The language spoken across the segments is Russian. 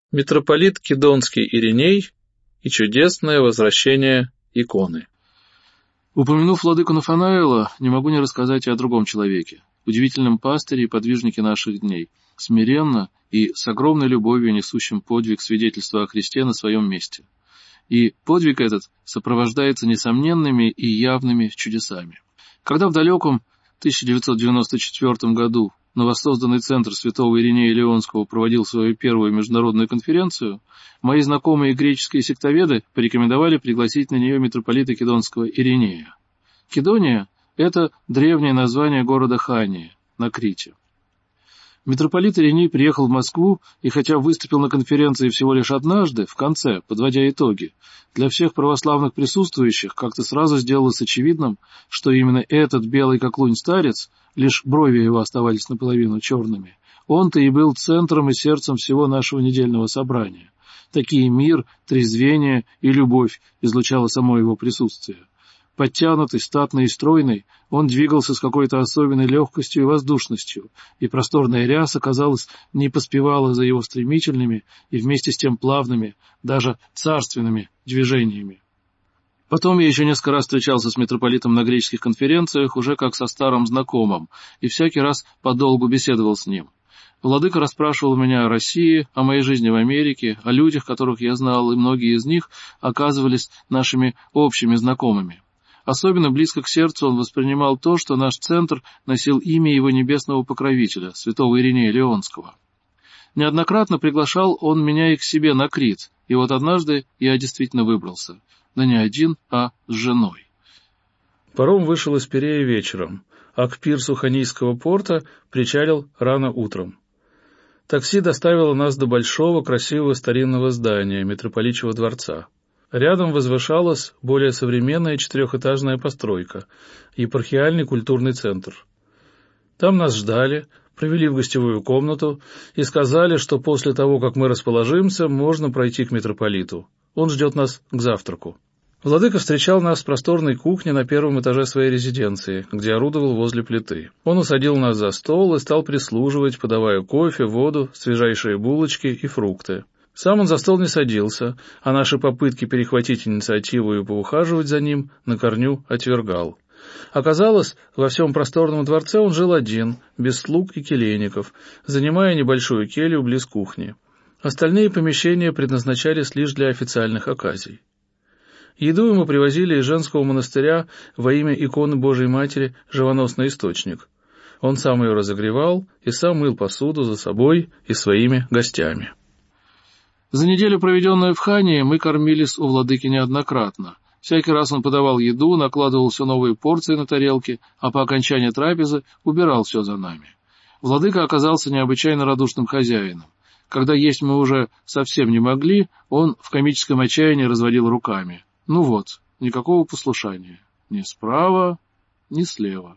Митрополит Кидонский Ириней и чудесное возвращение иконы. Упомянув владыку Нафанаила, не могу не рассказать и о другом человеке, удивительном пастыре и подвижнике наших дней, смиренно и с огромной любовью несущим подвиг свидетельства о Христе на своем месте. И подвиг этот сопровождается несомненными и явными чудесами. Когда в далеком 1994 году новосозданный центр святого Иринея Леонского проводил свою первую международную конференцию, мои знакомые греческие сектоведы порекомендовали пригласить на нее митрополита Кидонского Иринея. Кидония – это древнее название города Хания на Крите. Митрополит Ириней приехал в Москву и, хотя выступил на конференции всего лишь однажды, в конце, подводя итоги, для всех православных присутствующих как-то сразу сделалось очевидным, что именно этот белый как лунь старец, лишь брови его оставались наполовину черными, он-то и был центром и сердцем всего нашего недельного собрания. Такие мир, трезвение и любовь излучало само его присутствие. Подтянутый, статный и стройный, он двигался с какой-то особенной легкостью и воздушностью, и просторная ряса, казалось, не поспевала за его стремительными и вместе с тем плавными, даже царственными движениями. Потом я еще несколько раз встречался с митрополитом на греческих конференциях, уже как со старым знакомым, и всякий раз подолгу беседовал с ним. Владыка расспрашивал меня о России, о моей жизни в Америке, о людях, которых я знал, и многие из них оказывались нашими общими знакомыми. Особенно близко к сердцу он воспринимал то, что наш центр носил имя его небесного покровителя, святого Иринея Леонского. Неоднократно приглашал он меня и к себе на Крит, и вот однажды я действительно выбрался. Да не один, а с женой. Паром вышел из Пирея вечером, а к пирсу Ханийского порта причалил рано утром. Такси доставило нас до большого красивого старинного здания митрополичьего дворца. Рядом возвышалась более современная четырехэтажная постройка, епархиальный культурный центр. Там нас ждали, провели в гостевую комнату и сказали, что после того, как мы расположимся, можно пройти к митрополиту. Он ждет нас к завтраку. Владыка встречал нас в просторной кухне на первом этаже своей резиденции, где орудовал возле плиты. Он усадил нас за стол и стал прислуживать, подавая кофе, воду, свежайшие булочки и фрукты. Сам он за стол не садился, а наши попытки перехватить инициативу и поухаживать за ним на корню отвергал. Оказалось, во всем просторном дворце он жил один, без слуг и келейников, занимая небольшую келью близ кухни. Остальные помещения предназначались лишь для официальных оказий. Еду ему привозили из женского монастыря во имя иконы Божией Матери «Живоносный источник». Он сам ее разогревал и сам мыл посуду за собой и своими гостями. За неделю, проведенную в Хании, мы кормились у владыки неоднократно. Всякий раз он подавал еду, накладывал все новые порции на тарелки, а по окончании трапезы убирал все за нами. Владыка оказался необычайно радушным хозяином. Когда есть мы уже совсем не могли, он в комическом отчаянии разводил руками. Ну вот, никакого послушания. Ни справа, ни слева.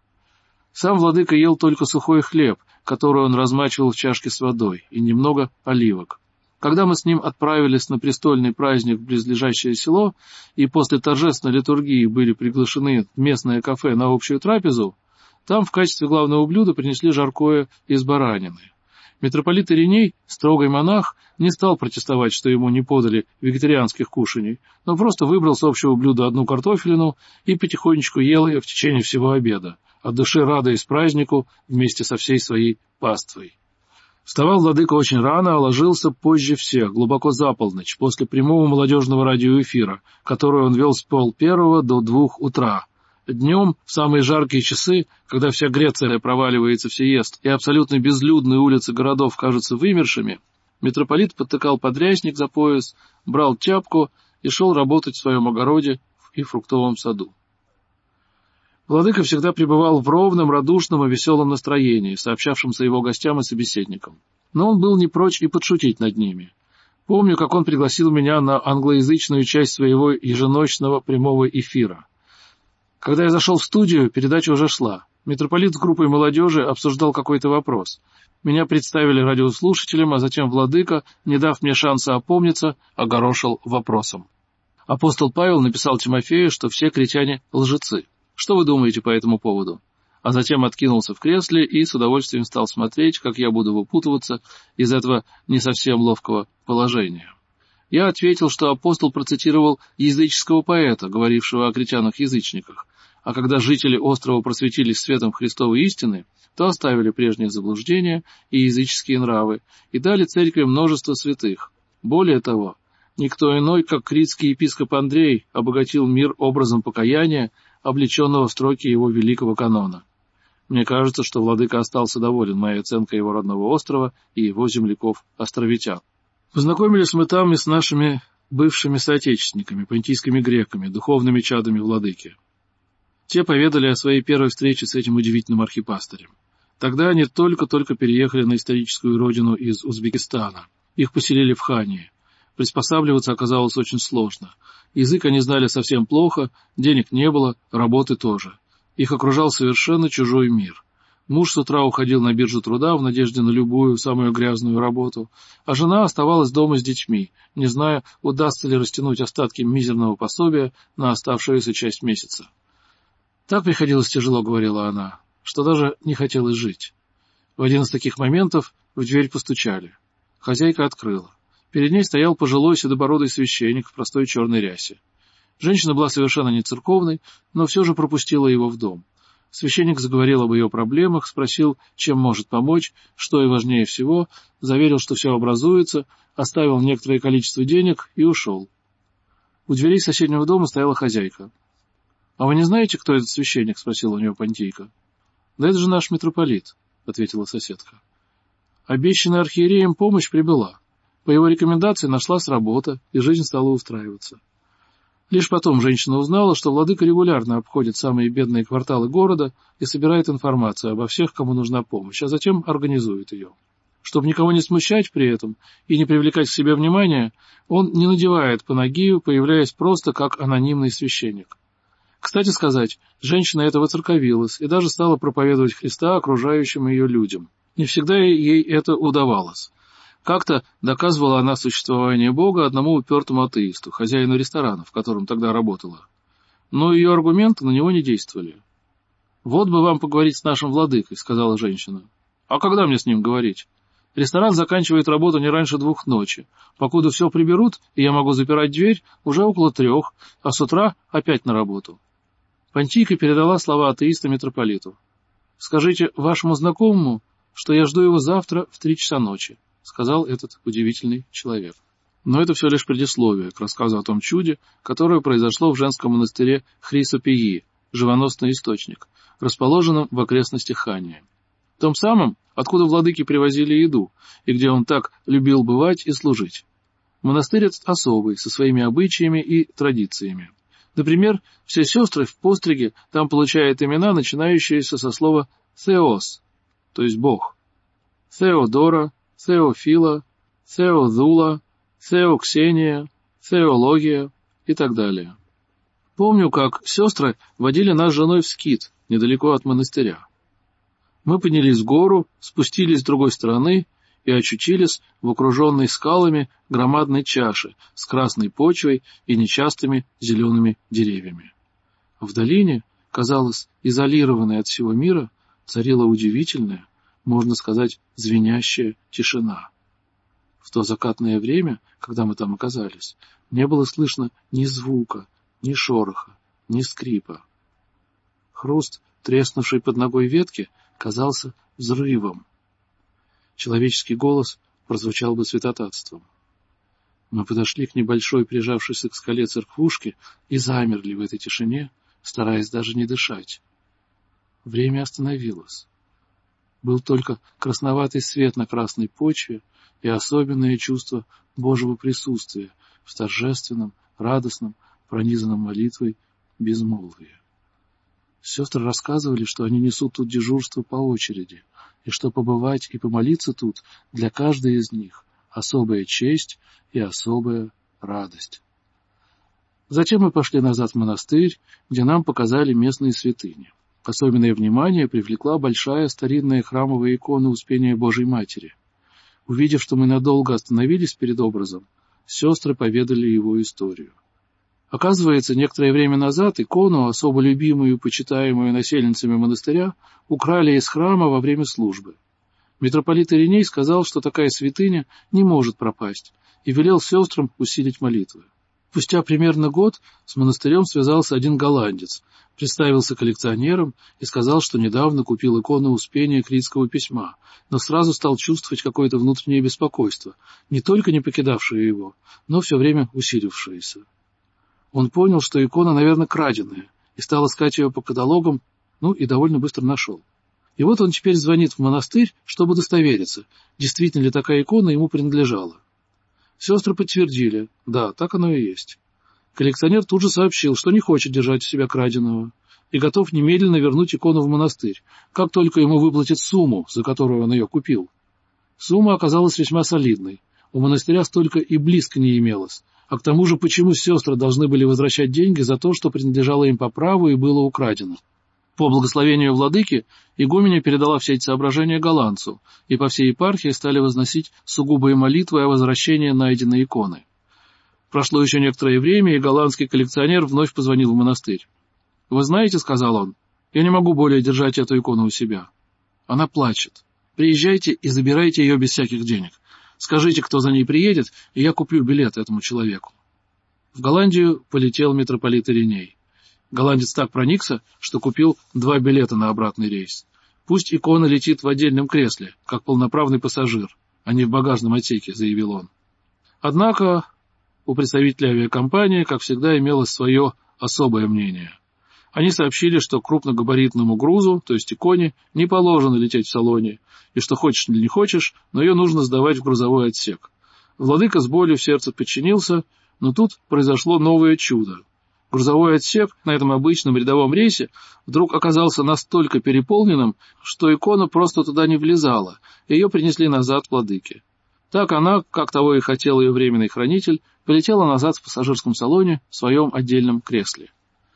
Сам владыка ел только сухой хлеб, который он размачивал в чашке с водой, и немного оливок. Когда мы с ним отправились на престольный праздник в близлежащее село и после торжественной литургии были приглашены в местное кафе на общую трапезу, там в качестве главного блюда принесли жаркое из баранины. Митрополит Ириней, строгий монах, не стал протестовать, что ему не подали вегетарианских кушаний, но просто выбрал с общего блюда одну картофелину и потихонечку ел ее в течение всего обеда, от души радуясь празднику вместе со всей своей паствой. Вставал владыка очень рано, а ложился позже всех, глубоко за полночь, после прямого молодежного радиоэфира, который он вел с 12:30 до 2 утра. Днем, в самые жаркие часы, когда вся Греция проваливается в сиест и абсолютно безлюдные улицы городов кажутся вымершими, митрополит подтыкал подрясник за пояс, брал тяпку и шел работать в своем огороде и фруктовом саду. Владыка всегда пребывал в ровном, радушном и веселом настроении, сообщавшемся его гостям и собеседникам. Но он был не прочь и подшутить над ними. Помню, как он пригласил меня на англоязычную часть своего еженочного прямого эфира. Когда я зашел в студию, передача уже шла. Митрополит с группой молодежи обсуждал какой-то вопрос. Меня представили радиослушателям, а затем владыка, не дав мне шанса опомниться, огорошил вопросом. Апостол Павел написал Тимофею, что все критяне — лжецы. Что вы думаете по этому поводу? а затем откинулся в кресле и с удовольствием стал смотреть, как я буду выпутываться из этого не совсем ловкого положения. Я ответил, что апостол процитировал языческого поэта, говорившего о критянах-язычниках, а когда жители острова просветились светом Христовой истины, то оставили прежние заблуждения и языческие нравы и дали церкви множество святых. Более того, никто иной, как критский епископ Андрей, обогатил мир образом покаяния, облеченного в строки его великого канона. Мне кажется, что владыка остался доволен моей оценкой его родного острова и его земляков-островитян. Познакомились мы там и с нашими бывшими соотечественниками, понтийскими греками, духовными чадами владыки. Те поведали о своей первой встрече с этим удивительным архипастырем. Тогда они только-только переехали на историческую родину из Узбекистана. Их поселили в Хании. Приспосабливаться оказалось очень сложно. Язык они знали совсем плохо, денег не было, работы тоже. Их окружал совершенно чужой мир. Муж с утра уходил на биржу труда в надежде на любую, самую грязную работу, а жена оставалась дома с детьми, не зная, удастся ли растянуть остатки мизерного пособия на оставшуюся часть месяца. «Так приходилось тяжело», — говорила она, — «что даже не хотелось жить». В один из таких моментов в дверь постучали. Хозяйка открыла. Перед ней стоял пожилой седобородый священник в простой черной рясе. Женщина была совершенно не церковной, но все же пропустила его в дом. Священник заговорил об ее проблемах, спросил, чем может помочь, что и важнее всего, заверил, что все образуется, оставил некоторое количество денег и ушел. У дверей соседнего дома стояла хозяйка. — А вы не знаете, кто этот священник? — спросила у нее Понтийка. — Да это же наш митрополит, — ответила соседка. Обещанная архиереем помощь прибыла. По его рекомендации нашлась работа, и жизнь стала устраиваться. Лишь потом женщина узнала, что владыка регулярно обходит самые бедные кварталы города и собирает информацию обо всех, кому нужна помощь, а затем организует ее. Чтобы никого не смущать при этом и не привлекать к себе внимания, он не надевает панагию, появляясь просто как анонимный священник. Кстати сказать, женщина эта воцерковилась и даже стала проповедовать Христа окружающим ее людям. Не всегда ей это удавалось. Как-то доказывала она существование Бога одному упертому атеисту, хозяину ресторана, в котором тогда работала. Но ее аргументы на него не действовали. «Вот бы вам поговорить с нашим владыкой», — сказала женщина. «А когда мне с ним говорить? Ресторан заканчивает работу не раньше 2 ночи. Покуда все приберут, и я могу запирать дверь, уже около 3, а с утра опять на работу». Понтийка передала слова атеиста митрополиту. «Скажите вашему знакомому, что я жду его завтра в 3 часа ночи», — сказал этот удивительный человек. Но это все лишь предисловие к рассказу о том чуде, которое произошло в женском монастыре Хрисопии, живоносный источник, расположенном в окрестностях Хании. Том самом, откуда владыки привозили еду, и где он так любил бывать и служить. Монастырь особый, со своими обычаями и традициями. Например, все сестры в постриге там получают имена, начинающиеся со слова «Θεός», то есть «Бог». Θεодора, Теофила, Теодула, Теоксения, Теология и так далее. Помню, как сестры водили нас с женой в скит, недалеко от монастыря. Мы поднялись в гору, спустились с другой стороны и очутились в окруженной скалами громадной чаше с красной почвой и нечастыми зелеными деревьями. В долине, казалось, изолированной от всего мира, царила удивительная, можно сказать, звенящая тишина. В то закатное время, когда мы там оказались, не было слышно ни звука, ни шороха, ни скрипа. Хруст, треснувший под ногой ветки, казался взрывом. Человеческий голос прозвучал бы святотатством. Мы подошли к небольшой, прижавшейся к скале церквушке, и замерли в этой тишине, стараясь даже не дышать. Время остановилось. Был только красноватый свет на красной почве и особенное чувство Божьего присутствия в торжественном, радостном, пронизанном молитвой безмолвии. Сестры рассказывали, что они несут тут дежурство по очереди, и что побывать и помолиться тут для каждой из них особая честь и особая радость. Затем мы пошли назад в монастырь, где нам показали местные святыни. Особенное внимание привлекла большая старинная храмовая икона Успения Божией Матери. Увидев, что мы надолго остановились перед образом, сестры поведали его историю. Оказывается, некоторое время назад икону, особо любимую и почитаемую насельницами монастыря, украли из храма во время службы. Митрополит Ириней сказал, что такая святыня не может пропасть, и велел сестрам усилить молитвы. Спустя примерно год с монастырем связался один голландец, представился коллекционером и сказал, что недавно купил икону Успения Критского письма, но сразу стал чувствовать какое-то внутреннее беспокойство, не только не покидавшее его, но все время усилившееся. Он понял, что икона, наверное, краденая, и стал искать ее по каталогам, и довольно быстро нашел. И вот он теперь звонит в монастырь, чтобы удостовериться, действительно ли такая икона ему принадлежала. Сестры подтвердили, да, так оно и есть. Коллекционер тут же сообщил, что не хочет держать у себя краденого, и готов немедленно вернуть икону в монастырь, как только ему выплатят сумму, за которую он ее купил. Сумма оказалась весьма солидной, у монастыря столько и близко не имелось, а к тому же почему сестры должны были возвращать деньги за то, что принадлежало им по праву и было украдено? По благословению владыки игуменя передала все эти соображения голландцу, и по всей епархии стали возносить сугубые молитвы о возвращении найденной иконы. Прошло еще некоторое время, и голландский коллекционер вновь позвонил в монастырь. «Вы знаете, — сказал он, — я не могу более держать эту икону у себя. Она плачет. Приезжайте и забирайте ее без всяких денег. Скажите, кто за ней приедет, и я куплю билет этому человеку». В Голландию полетел митрополит Ириней. Голландец так проникся, что купил 2 билета на обратный рейс. Пусть икона летит в отдельном кресле, как полноправный пассажир, а не в багажном отсеке, заявил он. Однако у представителей авиакомпании, как всегда, имелось свое особое мнение. Они сообщили, что крупногабаритному грузу, то есть иконе, не положено лететь в салоне, и что хочешь или не хочешь, но ее нужно сдавать в грузовой отсек. Владыка с болью в сердце подчинился, но тут произошло новое чудо. Грузовой отсек на этом обычном рядовом рейсе вдруг оказался настолько переполненным, что икона просто туда не влезала, и ее принесли назад владыке. Так она, как того и хотел ее временный хранитель, полетела назад в пассажирском салоне в своем отдельном кресле.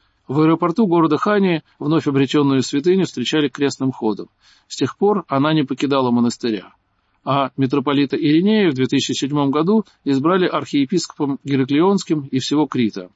В аэропорту города Хания вновь обретенную святыню встречали крестным ходом. С тех пор она не покидала монастыря. А митрополита Иринея в 2007 году избрали архиепископом Гераклионским и всего Крита.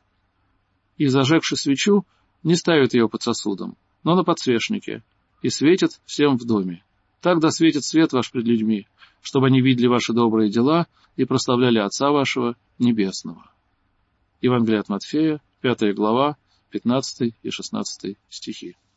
И, зажегши свечу, не ставят ее под сосудом, но на подсвечнике, и светит всем в доме. Так да светит свет ваш пред людьми, чтобы они видели ваши добрые дела и прославляли Отца вашего Небесного. Евангелие от Матфея, 5 глава, 15 и 16 стихи.